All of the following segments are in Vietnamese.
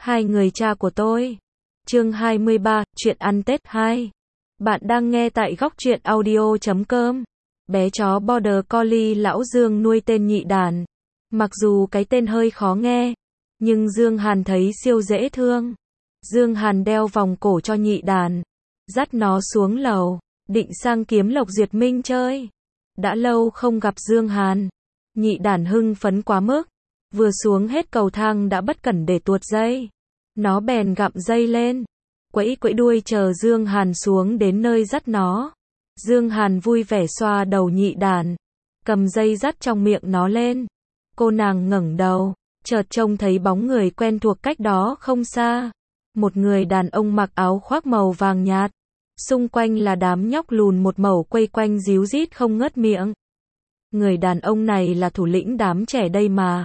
Hai người cha của tôi. Chương 23, chuyện ăn Tết 2. Bạn đang nghe tại góc truyện audio.com. Bé chó Border Collie lão Dương nuôi tên Nhị Đản. Mặc dù cái tên hơi khó nghe, nhưng Dương Hàn thấy siêu dễ thương. Dương Hàn đeo vòng cổ cho Nhị Đản, dắt nó xuống lầu, định sang kiếm Lộc Duyệt Minh chơi. Đã lâu không gặp Dương Hàn. Nhị Đản hưng phấn quá mức. Vừa xuống hết cầu thang đã bất cẩn để tuột dây. Nó bèn gặm dây lên, quẫy quẫy đuôi chờ Dương Hàn xuống đến nơi dắt nó. Dương Hàn vui vẻ xoa đầu Nhị Đản, cầm dây dắt trong miệng nó lên. Cô nàng ngẩng đầu, chợt trông thấy bóng người quen thuộc cách đó không xa. Một người đàn ông mặc áo khoác màu vàng nhạt. Xung quanh là đám nhóc lùn một mẩu quây quanh ríu rít không ngớt miệng. Người đàn ông này là thủ lĩnh đám trẻ đây mà.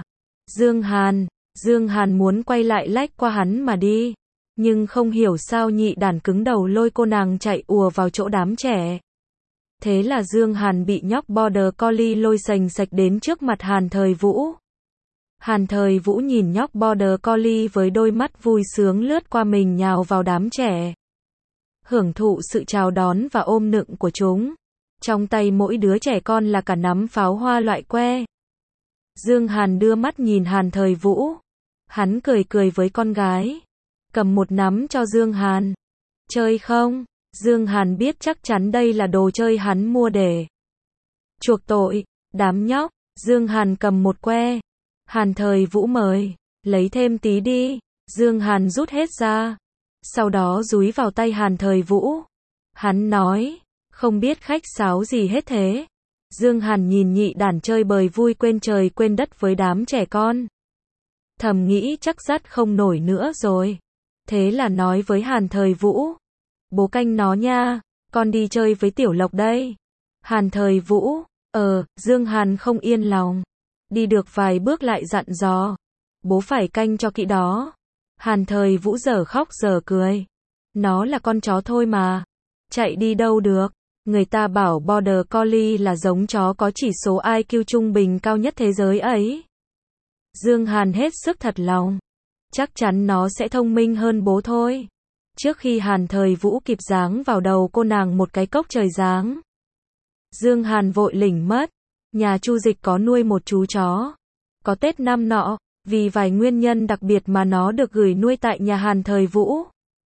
Dương Hàn muốn quay lại lách qua hắn mà đi. Nhưng không hiểu sao Nhị Đản cứng đầu lôi cô nàng chạy ùa vào chỗ đám trẻ. Thế là Dương Hàn bị nhóc Border Collie lôi sành sạch đến trước mặt Hàn Thời Vũ. Hàn Thời Vũ nhìn nhóc Border Collie với đôi mắt vui sướng lướt qua mình nhào vào đám trẻ. Hưởng thụ sự chào đón và ôm nựng của chúng. Trong tay mỗi đứa trẻ con là cả nắm pháo hoa loại que. Dương Hàn đưa mắt nhìn Hàn Thời Vũ. Hắn cười cười với con gái. Cầm một nắm cho Dương Hàn. Chơi không? Dương Hàn biết chắc chắn đây là đồ chơi hắn mua để chuộc tội. Đám nhóc. Dương Hàn cầm một que. Hàn Thời Vũ mời. Lấy thêm tí đi. Dương Hàn rút hết ra. Sau đó dúi vào tay Hàn Thời Vũ. Hắn nói. Không biết khách sáo gì hết thế. Dương Hàn nhìn Nhị Đản chơi bời vui quên trời quên đất với đám trẻ con. Thầm nghĩ chắc dắt không nổi nữa rồi. Thế là nói với Hàn Thời Vũ. Bố canh nó nha, con đi chơi với Tiểu Lộc đây. Hàn Thời Vũ, Dương Hàn không yên lòng. Đi được vài bước lại dặn dò. Bố phải canh cho kỹ đó. Hàn Thời Vũ dở khóc dở cười. Nó là con chó thôi mà. Chạy đi đâu được. Người ta bảo Border Collie là giống chó có chỉ số IQ trung bình cao nhất thế giới ấy. Dương Hàn hết sức thật lòng. Chắc chắn nó sẽ thông minh hơn bố thôi. Trước khi Hàn Thời Vũ kịp giáng vào đầu cô nàng một cái cốc trời giáng. Dương Hàn vội lỉnh mất. Nhà Chu Dịch có nuôi một chú chó. Có Tết năm nọ, vì vài nguyên nhân đặc biệt mà nó được gửi nuôi tại nhà Hàn Thời Vũ.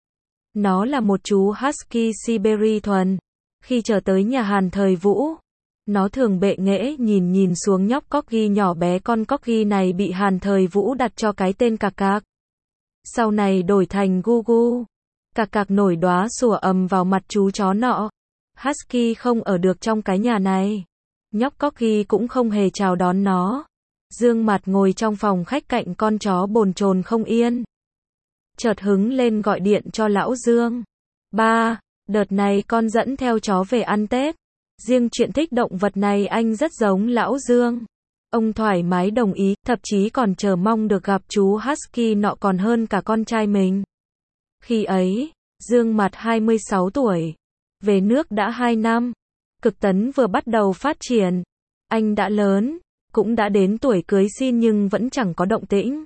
Nó là một chú Husky Siberia thuần. Khi trở tới nhà Hàn Thời Vũ, nó thường bệ nghễ nhìn xuống nhóc Corgi nhỏ bé. Con Corgi này bị Hàn Thời Vũ đặt cho cái tên Cạc Cạc. Sau này đổi thành Gugu. Cạc Cạc nổi đoá sủa ầm vào mặt chú chó nọ. Husky không ở được trong cái nhà này. Nhóc Corgi cũng không hề chào đón nó. Dương Mặt ngồi trong phòng khách cạnh con chó bồn chồn không yên. Chợt hứng lên gọi điện cho lão Dương. Ba, đợt này con dẫn theo chó về ăn Tết. Riêng chuyện thích động vật này anh rất giống lão Dương. Ông thoải mái đồng ý, thậm chí còn chờ mong được gặp chú Husky nọ còn hơn cả con trai mình. Khi ấy, Dương Mặt 26 tuổi. Về nước đã 2 năm. Cực tấn vừa bắt đầu phát triển. Anh đã lớn, cũng đã đến tuổi cưới xin nhưng vẫn chẳng có động tĩnh.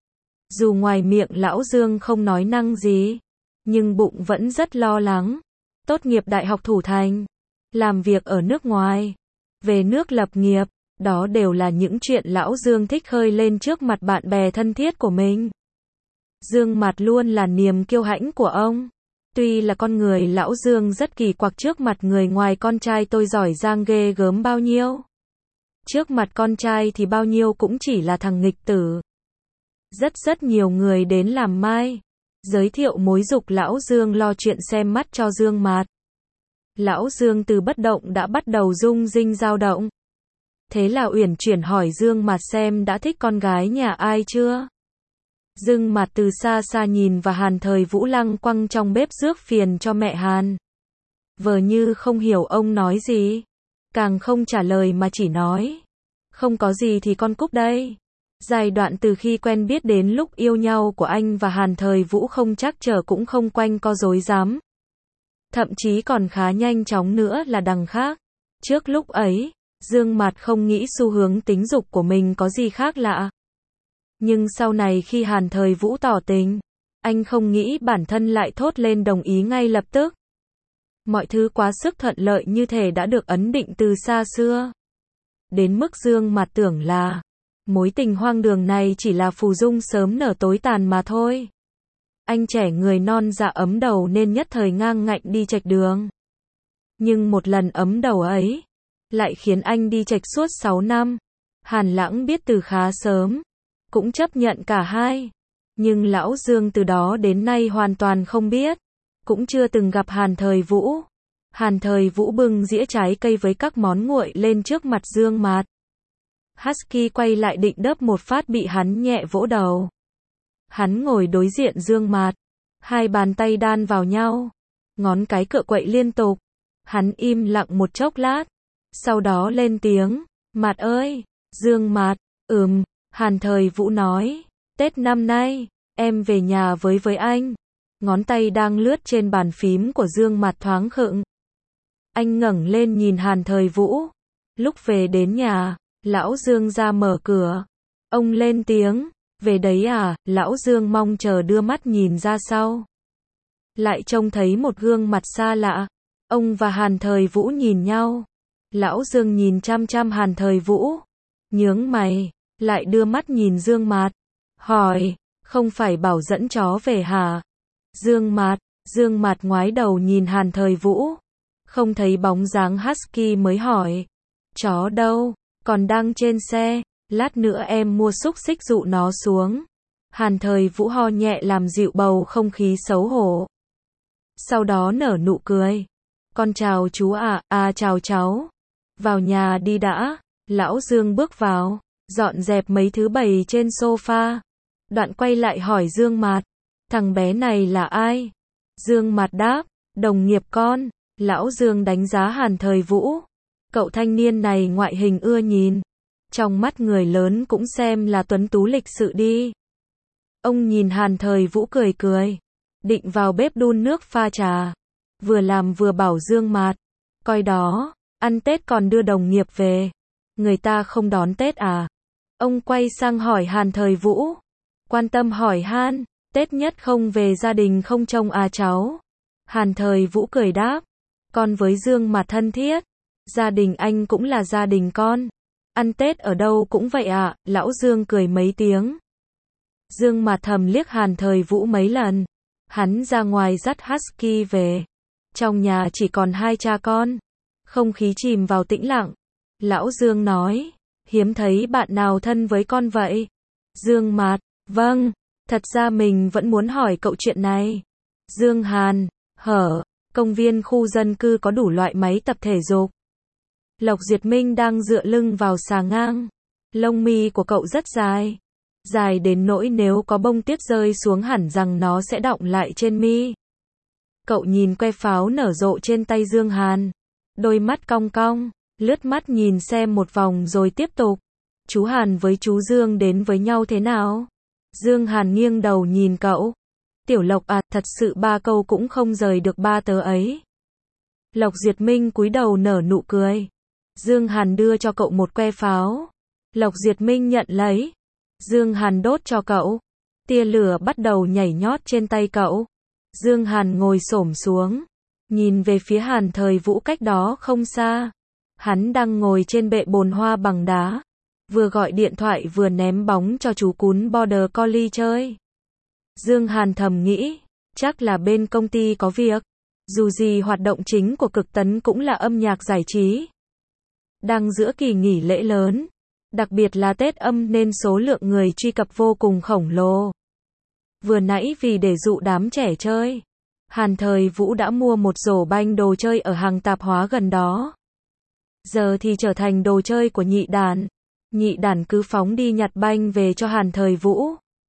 Dù ngoài miệng lão Dương không nói năng gì, nhưng bụng vẫn rất lo lắng. Tốt nghiệp Đại học Thủ Thành, làm việc ở nước ngoài, về nước lập nghiệp, đó đều là những chuyện lão Dương thích khơi lên trước mặt bạn bè thân thiết của mình. Dương Mặt luôn là niềm kiêu hãnh của ông. Tuy là con người lão Dương rất kỳ quặc trước mặt người ngoài, con trai tôi giỏi giang ghê gớm bao nhiêu. Trước mặt con trai thì bao nhiêu cũng chỉ là thằng nghịch tử. Rất nhiều người đến làm mai, giới thiệu mối dục lão Dương lo chuyện xem mắt cho Dương Mặt. Lão Dương từ bất động đã bắt đầu rung rinh dao động. Thế là uyển chuyển hỏi Dương Mặt xem đã thích con gái nhà ai chưa. Dương Mặt từ xa xa nhìn và Hàn Thời Vũ lăng quăng trong bếp rước phiền cho mẹ Hàn. Vờ như không hiểu ông nói gì, càng không trả lời mà chỉ nói. Không có gì thì con cúp đây. Giai đoạn từ khi quen biết đến lúc yêu nhau của anh và Hàn Thời Vũ không trắc trở cũng không quanh co rối rắm. Thậm chí còn khá nhanh chóng nữa là đằng khác. Trước lúc ấy, Dương Mặt không nghĩ xu hướng tính dục của mình có gì khác lạ. Nhưng sau này khi Hàn Thời Vũ tỏ tình, Anh không nghĩ bản thân lại thốt lên đồng ý ngay lập tức. Mọi thứ quá sức thuận lợi như thể đã được ấn định từ xa xưa. Đến mức Dương Mạt tưởng là mối tình hoang đường này chỉ là phù dung sớm nở tối tàn mà thôi. Anh trẻ người non dạ ấm đầu nên nhất thời ngang ngạnh đi chệch đường. Nhưng một lần ấm đầu ấy lại khiến anh đi chệch suốt 6 năm. Hàn Lãng biết từ khá sớm, cũng chấp nhận cả hai. Nhưng lão Dương từ đó đến nay hoàn toàn không biết, cũng chưa từng gặp Hàn Thời Vũ. Hàn Thời Vũ bưng dĩa trái cây với các món nguội lên trước mặt Dương Mạt. Husky quay lại định đớp một phát bị hắn nhẹ vỗ đầu. Hắn ngồi đối diện Dương Mạt, hai bàn tay đan vào nhau, ngón cái cựa quậy liên tục. Hắn im lặng một chốc lát, sau đó lên tiếng, "Mạt ơi." Dương Mạt, Hàn Thời Vũ nói, "Tết năm nay, em về nhà với anh." Ngón tay đang lướt trên bàn phím của Dương Mạt thoáng khựng. Anh ngẩng lên nhìn Hàn Thời Vũ. Lúc về đến nhà, lão Dương ra mở cửa. Ông lên tiếng, "Về đấy à?" Lão Dương mong chờ đưa mắt nhìn ra sau. Lại trông thấy một gương mặt xa lạ. Ông và Hàn Thời Vũ nhìn nhau. Lão Dương nhìn chăm chăm Hàn Thời Vũ, nhướng mày, lại đưa mắt nhìn Dương Mạt, hỏi, "Không phải bảo dẫn chó về hả?" Dương Mạt ngoái đầu nhìn Hàn Thời Vũ, không thấy bóng dáng Husky mới hỏi, "Chó đâu?" "Còn đang trên xe, lát nữa em mua xúc xích dụ nó xuống." Hàn Thời Vũ ho nhẹ làm dịu bầu không khí xấu hổ. Sau đó nở nụ cười, "Con chào chú ạ." Chào cháu. Vào nhà đi đã." Lão Dương bước vào, dọn dẹp mấy thứ bày trên sofa. Đoạn quay lại hỏi Dương Mạt, "Thằng bé này là ai?" Dương Mạt đáp, "Đồng nghiệp con." Lão Dương đánh giá Hàn Thời Vũ. Cậu thanh niên này ngoại hình ưa nhìn, trong mắt người lớn cũng xem là tuấn tú lịch sự đi. Ông nhìn Hàn Thời Vũ cười cười, định vào bếp đun nước pha trà. Vừa làm vừa bảo Dương Mạt, "Coi đó, ăn Tết còn đưa đồng nghiệp về. Người ta không đón Tết à?" Ông quay sang hỏi Hàn Thời Vũ, quan tâm hỏi han, "Tết nhất không về gia đình không trông à cháu?" Hàn Thời Vũ cười đáp, "Con với Dương Mạt thân thiết, gia đình anh cũng là gia đình con. Ăn Tết ở đâu cũng vậy ạ." Lão Dương cười mấy tiếng. Dương Mạt thầm liếc Hàn Thời Vũ mấy lần. Hắn ra ngoài dắt Husky về. Trong nhà chỉ còn hai cha con. Không khí chìm vào tĩnh lặng. Lão Dương nói, "Hiếm thấy bạn nào thân với con vậy?" Dương Mạt, "Vâng, thật ra mình vẫn muốn hỏi cậu chuyện này." Dương Hàn, công viên khu dân cư có đủ loại máy tập thể dục. Lộc Diệt Minh đang dựa lưng vào xà ngang. Lông mi của cậu rất dài. Dài đến nỗi nếu có bông tuyết rơi xuống hẳn rằng nó sẽ đọng lại trên mi. Cậu nhìn que pháo nở rộ trên tay Dương Hàn. Đôi mắt cong cong, lướt mắt nhìn xem một vòng rồi tiếp tục. "Chú Hàn với chú Dương đến với nhau thế nào?" Dương Hàn nghiêng đầu nhìn cậu. "Tiểu Lộc à, thật sự ba câu cũng không rời được ba tớ ấy." Lộc Diệt Minh cúi đầu nở nụ cười. Dương Hàn đưa cho cậu một que pháo. Lộc Diệt Minh nhận lấy. Dương Hàn đốt cho cậu. Tia lửa bắt đầu nhảy nhót trên tay cậu. Dương Hàn ngồi xổm xuống, nhìn về phía Hàn Thời Vũ cách đó không xa. Hắn đang ngồi trên bệ bồn hoa bằng đá, vừa gọi điện thoại vừa ném bóng cho chú cún Border Collie chơi. Dương Hàn thầm nghĩ, chắc là bên công ty có việc. Dù gì hoạt động chính của Cực Tấn cũng là âm nhạc giải trí. Đang giữa kỳ nghỉ lễ lớn, đặc biệt là Tết âm nên số lượng người truy cập vô cùng khổng lồ. Vừa nãy vì để dụ đám trẻ chơi, Hàn Thời Vũ đã mua một rổ banh đồ chơi ở hàng tạp hóa gần đó. Giờ thì trở thành đồ chơi của nhị đàn. Nhị đàn cứ phóng đi nhặt banh về cho Hàn Thời Vũ.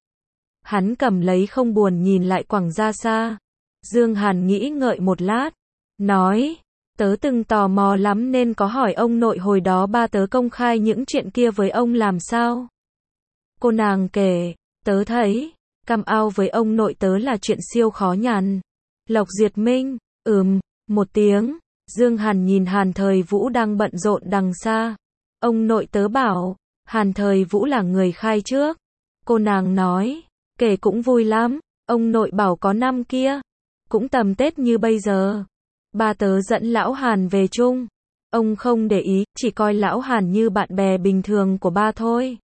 Hắn cầm lấy không buồn nhìn lại quẳng ra xa. Dương Hàn nghĩ ngợi một lát, nói, "Tớ từng tò mò lắm nên có hỏi ông nội hồi đó ba tớ công khai những chuyện kia với ông làm sao." Cô nàng kể, "Tớ thấy, come out với ông nội tớ là chuyện siêu khó nhằn." Lộc Diệt Minh, một tiếng. Dương Hàn nhìn Hàn Thời Vũ đang bận rộn đằng xa. "Ông nội tớ bảo, Hàn Thời Vũ là người khai trước." Cô nàng nói, "Kể cũng vui lắm." Ông nội bảo có năm kia. Cũng tầm Tết như bây giờ. Ba tớ dẫn lão Hàn về chung. Ông không để ý, chỉ coi lão Hàn như bạn bè bình thường của ba thôi.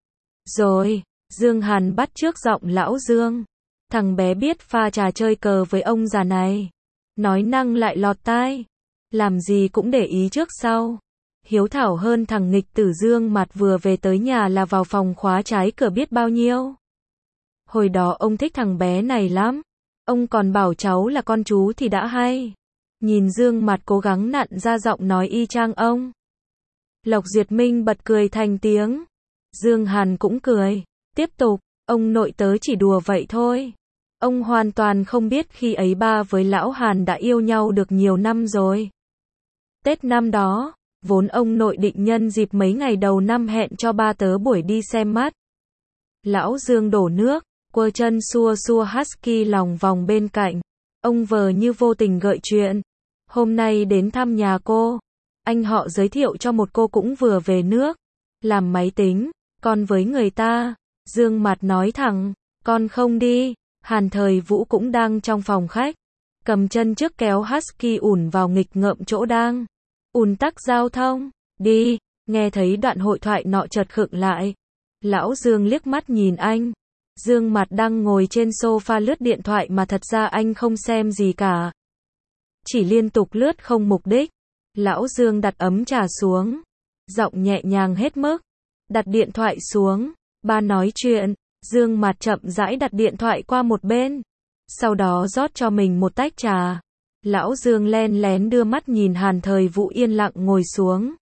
Rồi, Dương Hàn bắt chước giọng lão Dương. Thằng bé biết pha trà chơi cờ với ông già này. Nói năng lại lọt tai. Làm gì cũng để ý trước sau. Hiếu thảo hơn thằng nghịch tử Dương Mặt vừa về tới nhà là vào phòng khóa trái cửa biết bao nhiêu. Hồi đó ông thích thằng bé này lắm. Ông còn bảo cháu là con chú thì đã hay. Nhìn Dương Mặt cố gắng nặn ra giọng nói y chang ông. Lộc Duyệt Minh bật cười thành tiếng. Dương Hàn cũng cười. Tiếp tục, ông nội tớ chỉ đùa vậy thôi. Ông hoàn toàn không biết khi ấy ba với lão Hàn đã yêu nhau được nhiều năm rồi. Tết năm đó, vốn ông nội định nhân dịp mấy ngày đầu năm hẹn cho ba tớ buổi đi xem mắt. Lão Dương đổ nước, quơ chân xua xua husky lòng vòng bên cạnh. Ông vờ như vô tình gợi chuyện. Hôm nay đến thăm nhà cô. Anh họ giới thiệu cho một cô cũng vừa về nước. Làm máy tính, con với người ta. Dương Mặt nói thẳng, con không đi. Hàn Thời Vũ cũng đang trong phòng khách. Cầm chân trước kéo husky ùn vào nghịch ngợm chỗ đang ùn tắc giao thông. Đi, nghe thấy đoạn hội thoại nọ chợt khựng lại. Lão Dương liếc mắt nhìn anh. Dương Mặt đang ngồi trên sofa lướt điện thoại mà thật ra anh không xem gì cả. Chỉ liên tục lướt không mục đích. Lão Dương đặt ấm trà xuống. Giọng nhẹ nhàng hết mức. Đặt điện thoại xuống. Ba nói chuyện. Dương Mặt chậm rãi đặt điện thoại qua một bên. Sau đó rót cho mình một tách trà. Lão Dương len lén đưa mắt nhìn Hàn Thời Vũ yên lặng ngồi xuống.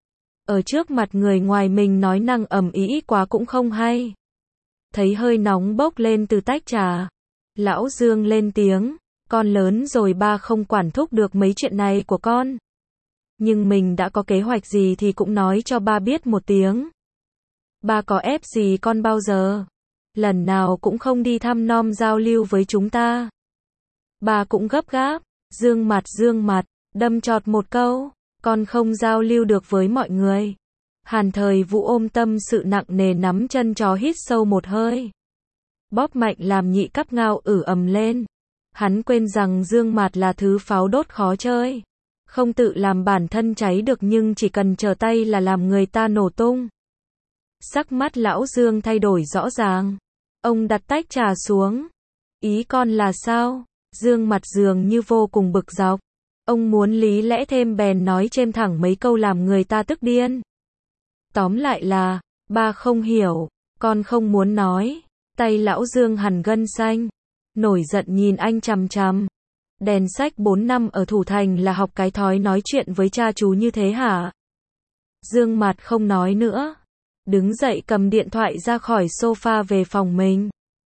Ở trước mặt người ngoài mình nói năng ầm ĩ quá cũng không hay. Thấy hơi nóng bốc lên từ tách trà. Lão Dương lên tiếng. Con lớn rồi ba không quản thúc được mấy chuyện này của con. Nhưng mình đã có kế hoạch gì thì cũng nói cho ba biết một tiếng. Ba có ép gì con bao giờ. Lần nào cũng không đi thăm nom giao lưu với chúng ta. Ba cũng gấp gáp. Dương Mặt, đâm chọt một câu. Con không giao lưu được với mọi người. Hàn Thời Vũ ôm tâm sự nặng nề nắm chân chó hít sâu một hơi. Bóp mạnh làm nhị cắp ngao ầm lên. Hắn quên rằng Dương Mặt là thứ pháo đốt khó chơi. Không tự làm bản thân cháy được nhưng chỉ cần trở tay là làm người ta nổ tung. Sắc mắt lão Dương thay đổi rõ ràng. Ông đặt tách trà xuống. Ý con là sao? Dương Mặt dường như vô cùng bực dọc. Ông muốn lý lẽ thêm bèn nói chêm thẳng mấy câu làm người ta tức điên. Tóm lại là, ba không hiểu, con không muốn nói. Tay lão Dương hằn gân xanh. Nổi giận nhìn anh chằm chằm. Đèn sách 4 năm ở Thủ Thành là học cái thói nói chuyện với cha chú như thế hả? Dương Mặt không nói nữa. Đứng dậy cầm điện thoại ra khỏi sofa về phòng mình.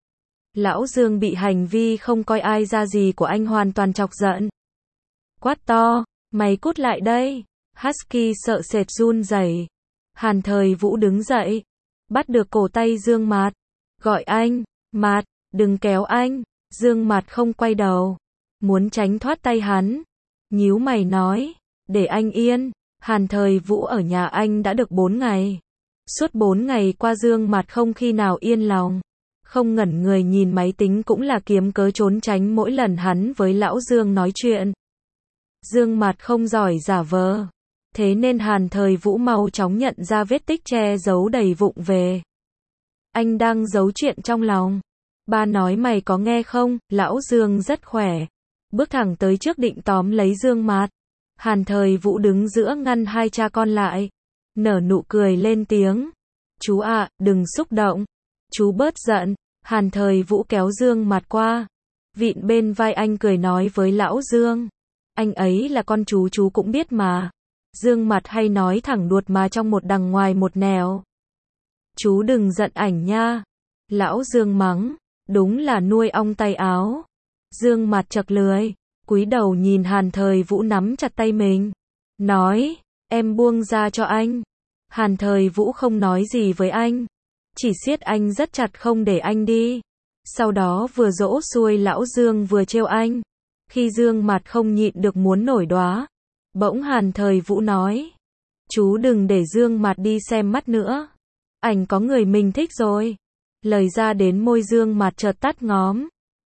Lão Dương bị hành vi không coi ai ra gì của anh hoàn toàn chọc giận. Quát to, mày cút lại đây. Husky sợ sệt run rẩy. Hàn Thời Vũ đứng dậy. Bắt được cổ tay Dương Mặt. Gọi anh, Mặt, đừng kéo anh. Dương Mặt không quay đầu. Muốn tránh thoát tay hắn. Nhíu mày nói, để anh yên. Hàn Thời Vũ ở nhà anh đã được 4 ngày. Suốt 4 ngày qua Dương Mặt không khi nào yên lòng. Không ngẩn người nhìn máy tính cũng là kiếm cớ trốn tránh mỗi lần hắn với lão Dương nói chuyện. Dương Mặt không giỏi giả vờ. Thế nên Hàn Thời Vũ mau chóng nhận ra vết tích che giấu đầy vụng về. Anh đang giấu chuyện trong lòng. Ba nói mày có nghe không? Lão Dương rất khỏe. Bước thẳng tới trước định tóm lấy Dương Mặt. Hàn Thời Vũ đứng giữa ngăn hai cha con lại. Nở nụ cười lên tiếng. Chú ạ, đừng xúc động. Chú bớt giận. Hàn Thời Vũ kéo Dương Mặt qua. Vịn bên vai anh cười nói với lão Dương. Anh ấy là con chú cũng biết mà. Dương Mặt hay nói thẳng đuột mà trong một đằng ngoài một nẻo. Chú đừng giận ảnh nha. Lão Dương mắng. Đúng là nuôi ong tay áo. Dương Mặt chật lưỡi. Cúi đầu nhìn Hàn Thời Vũ nắm chặt tay mình. Nói, em buông ra cho anh. Hàn Thời Vũ không nói gì với anh. Chỉ siết anh rất chặt không để anh đi. Sau đó vừa dỗ xuôi lão Dương vừa trêu anh. Khi Dương Mặt không nhịn được muốn nổi đoá. Bỗng Hàn Thời Vũ nói. Chú đừng để Dương Mặt đi xem mắt nữa. Ảnh có người mình thích rồi. Lời ra đến môi Dương Mặt chợt tắt ngóm.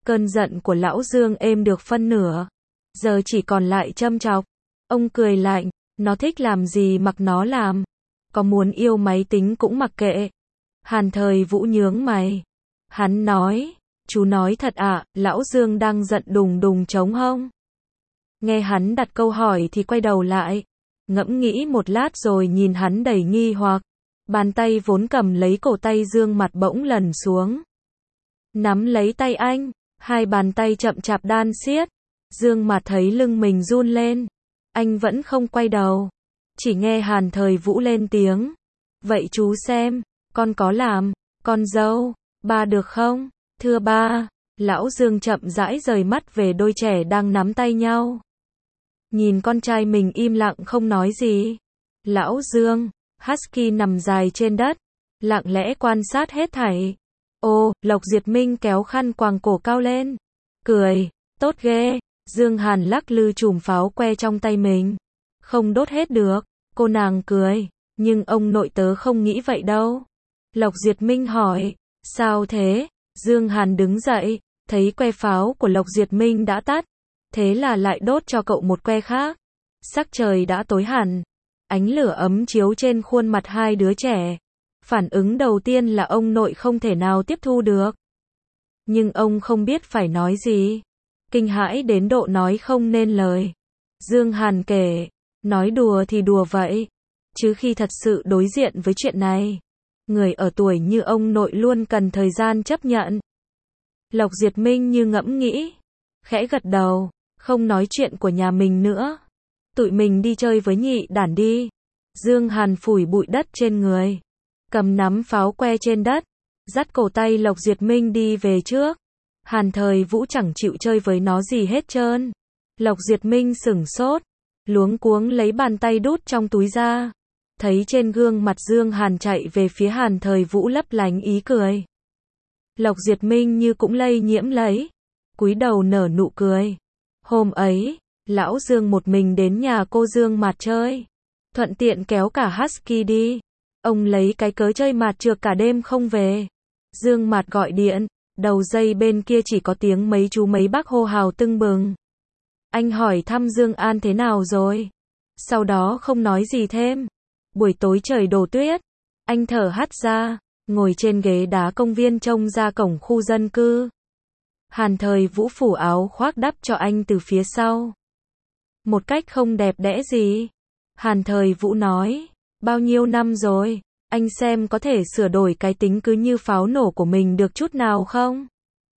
Cơn giận của lão Dương êm được phân nửa, giờ chỉ còn lại châm chọc. Ông cười lạnh, nó thích làm gì mặc nó làm, có muốn yêu máy tính cũng mặc kệ. Hàn Thời Vũ nhướng mày. Hắn nói, chú nói thật ạ, lão Dương đang giận đùng đùng trống hông? Nghe hắn đặt câu hỏi thì quay đầu lại, ngẫm nghĩ một lát rồi nhìn hắn đầy nghi hoặc. Bàn tay vốn cầm lấy cổ tay Dương Mặt bỗng lần xuống, nắm lấy tay anh, hai bàn tay chậm chạp đan siết. Dương Mặt thấy lưng mình run lên, anh vẫn không quay đầu, chỉ nghe Hàn Thời Vũ lên tiếng. Vậy chú xem, con có làm con dâu ba được không? Thưa ba. Lão Dương chậm rãi rời mắt về đôi trẻ đang nắm tay nhau. Nhìn con trai mình im lặng không nói gì. Lão Dương, Husky nằm dài trên đất, lặng lẽ quan sát hết thảy. Ô, Lộc Diệp Minh kéo khăn quàng cổ cao lên, cười, tốt ghê. Dương Hàn lắc lư chùm pháo que trong tay mình. Không đốt hết được, cô nàng cười, nhưng ông nội tớ không nghĩ vậy đâu. Lộc Diệp Minh hỏi, sao thế? Dương Hàn đứng dậy, thấy que pháo của Lộc Diệp Minh đã tắt, thế là lại đốt cho cậu một que khác. Sắc trời đã tối hẳn, ánh lửa ấm chiếu trên khuôn mặt hai đứa trẻ. Phản ứng đầu tiên là ông nội không thể nào tiếp thu được. Nhưng ông không biết phải nói gì. Kinh hãi đến độ nói không nên lời. Dương Hàn kể, nói đùa thì đùa vậy, chứ khi thật sự đối diện với chuyện này, người ở tuổi như ông nội luôn cần thời gian chấp nhận. Lộc Diệp Minh như ngẫm nghĩ, khẽ gật đầu, không nói chuyện của nhà mình nữa. Tụi mình đi chơi với nhị đản đi. Dương Hàn phủi bụi đất trên người, cầm nắm pháo que trên đất, dắt cổ tay Lộc Diệp Minh đi về trước. Hàn Thời Vũ chẳng chịu chơi với nó gì hết trơn. Lộc Diệp Minh sửng sốt, luống cuống lấy bàn tay đút trong túi ra. Thấy trên gương mặt Dương Hàn chạy về phía Hàn Thời Vũ lấp lánh ý cười. Lộc Diệp Minh như cũng lây nhiễm lấy, cúi đầu nở nụ cười. Hôm ấy, lão Dương một mình đến nhà cô Dương Mạt chơi, thuận tiện kéo cả Husky đi. Ông lấy cái cớ chơi mạt trược cả đêm không về. Dương Mạt gọi điện, đầu dây bên kia chỉ có tiếng mấy chú mấy bác hô hào tưng bừng. Anh hỏi thăm Dương An thế nào rồi, sau đó không nói gì thêm. Buổi tối trời đổ tuyết, anh thở hắt ra, ngồi trên ghế đá công viên trông ra cổng khu dân cư. Hàn Thời Vũ phủ áo khoác đắp cho anh từ phía sau, một cách không đẹp đẽ gì. Hàn Thời Vũ nói, bao nhiêu năm rồi, anh xem có thể sửa đổi cái tính cứ như pháo nổ của mình được chút nào không?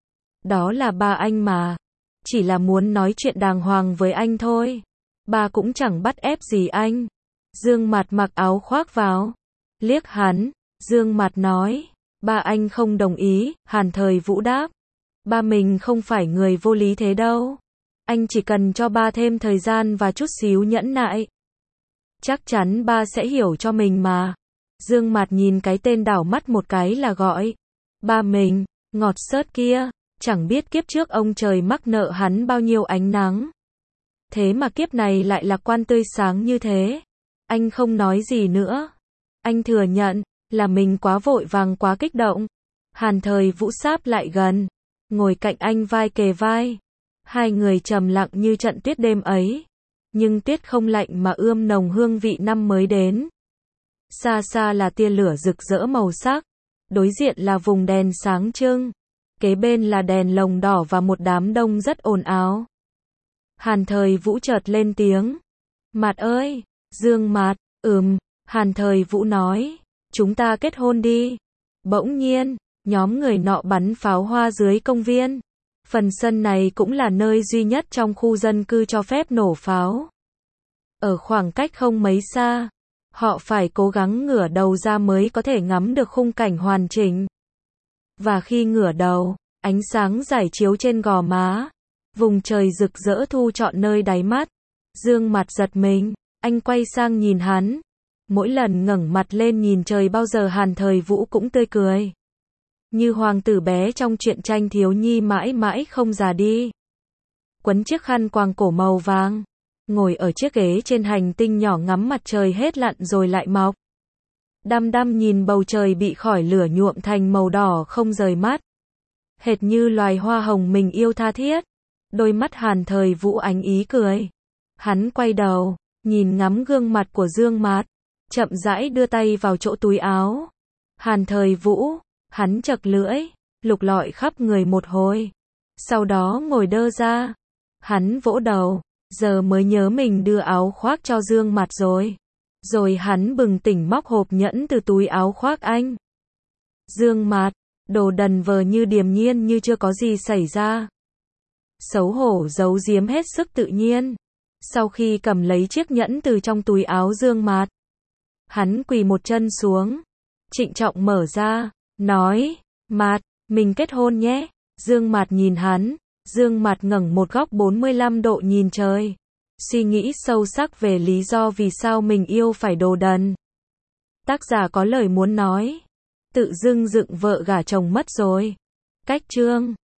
Đó là ba anh mà, chỉ là muốn nói chuyện đàng hoàng với anh thôi. Ba cũng chẳng bắt ép gì anh. Dương Mạt mặc áo khoác vào, liếc hắn. Dương Mạt nói, ba anh không đồng ý. Hàn Thời Vũ đáp, ba mình không phải người vô lý thế đâu. Anh chỉ cần cho ba thêm thời gian và chút xíu nhẫn nại, chắc chắn ba sẽ hiểu cho mình mà. Dương Mạt nhìn cái tên đảo mắt một cái là gọi, ba mình, ngọt xớt kia, chẳng biết kiếp trước ông trời mắc nợ hắn bao nhiêu ánh nắng. Thế mà kiếp này lại lạc quan tươi sáng như thế. Anh không nói gì nữa. Anh thừa nhận là mình quá vội vàng quá kích động. Hàn Thời Vũ sáp lại gần, ngồi cạnh anh vai kề vai. Hai người trầm lặng như trận tuyết đêm ấy. Nhưng tuyết không lạnh mà ươm nồng hương vị năm mới đến. Xa xa là tia lửa rực rỡ màu sắc. Đối diện là vùng đèn sáng trưng. Kế bên là đèn lồng đỏ và một đám đông rất ồn ào. Hàn Thời Vũ chợt lên tiếng. Mạt ơi! Dương Mạt, Hàn Thời Vũ nói, chúng ta kết hôn đi. Bỗng nhiên, nhóm người nọ bắn pháo hoa dưới công viên. Phần sân này cũng là nơi duy nhất trong khu dân cư cho phép nổ pháo. Ở khoảng cách không mấy xa, họ phải cố gắng ngửa đầu ra mới có thể ngắm được khung cảnh hoàn chỉnh. Và khi ngửa đầu, ánh sáng rải chiếu trên gò má, vùng trời rực rỡ thu trọn nơi đáy mắt. Dương Mạt giật mình, anh quay sang nhìn hắn. Mỗi lần ngẩng mặt lên nhìn trời bao giờ Hàn Thời Vũ cũng tươi cười. Như hoàng tử bé trong truyện tranh thiếu nhi mãi mãi không già đi. Quấn chiếc khăn quàng cổ màu vàng, ngồi ở chiếc ghế trên hành tinh nhỏ ngắm mặt trời hết lặn rồi lại mọc. Đăm đăm nhìn bầu trời bị khỏi lửa nhuộm thành màu đỏ không rời mắt. hệt như loài hoa hồng mình yêu tha thiết. Đôi mắt Hàn Thời Vũ ánh ý cười. Hắn quay đầu, nhìn ngắm gương mặt của Dương Mạt, chậm rãi đưa tay vào chỗ túi áo. Hàn Thời Vũ, hắn chậc lưỡi, lục lọi khắp người một hồi. Sau đó ngồi đơ ra. Hắn vỗ đầu, giờ mới nhớ mình đưa áo khoác cho Dương Mạt rồi. Rồi hắn bừng tỉnh móc hộp nhẫn từ túi áo khoác anh. Dương Mạt, đồ đần vờ như điềm nhiên như chưa có gì xảy ra. Xấu hổ giấu giếm hết sức tự nhiên. Sau khi cầm lấy chiếc nhẫn từ trong túi áo Dương Mạt, hắn quỳ một chân xuống, trịnh trọng mở ra, nói, Mạt, mình kết hôn nhé. Dương Mạt nhìn hắn, Dương Mạt ngẩng một góc 45 độ nhìn trời, suy nghĩ sâu sắc về lý do vì sao mình yêu phải đồ đần. Tác giả có lời muốn nói, tự dưng dựng vợ gả chồng mất rồi. Cách chương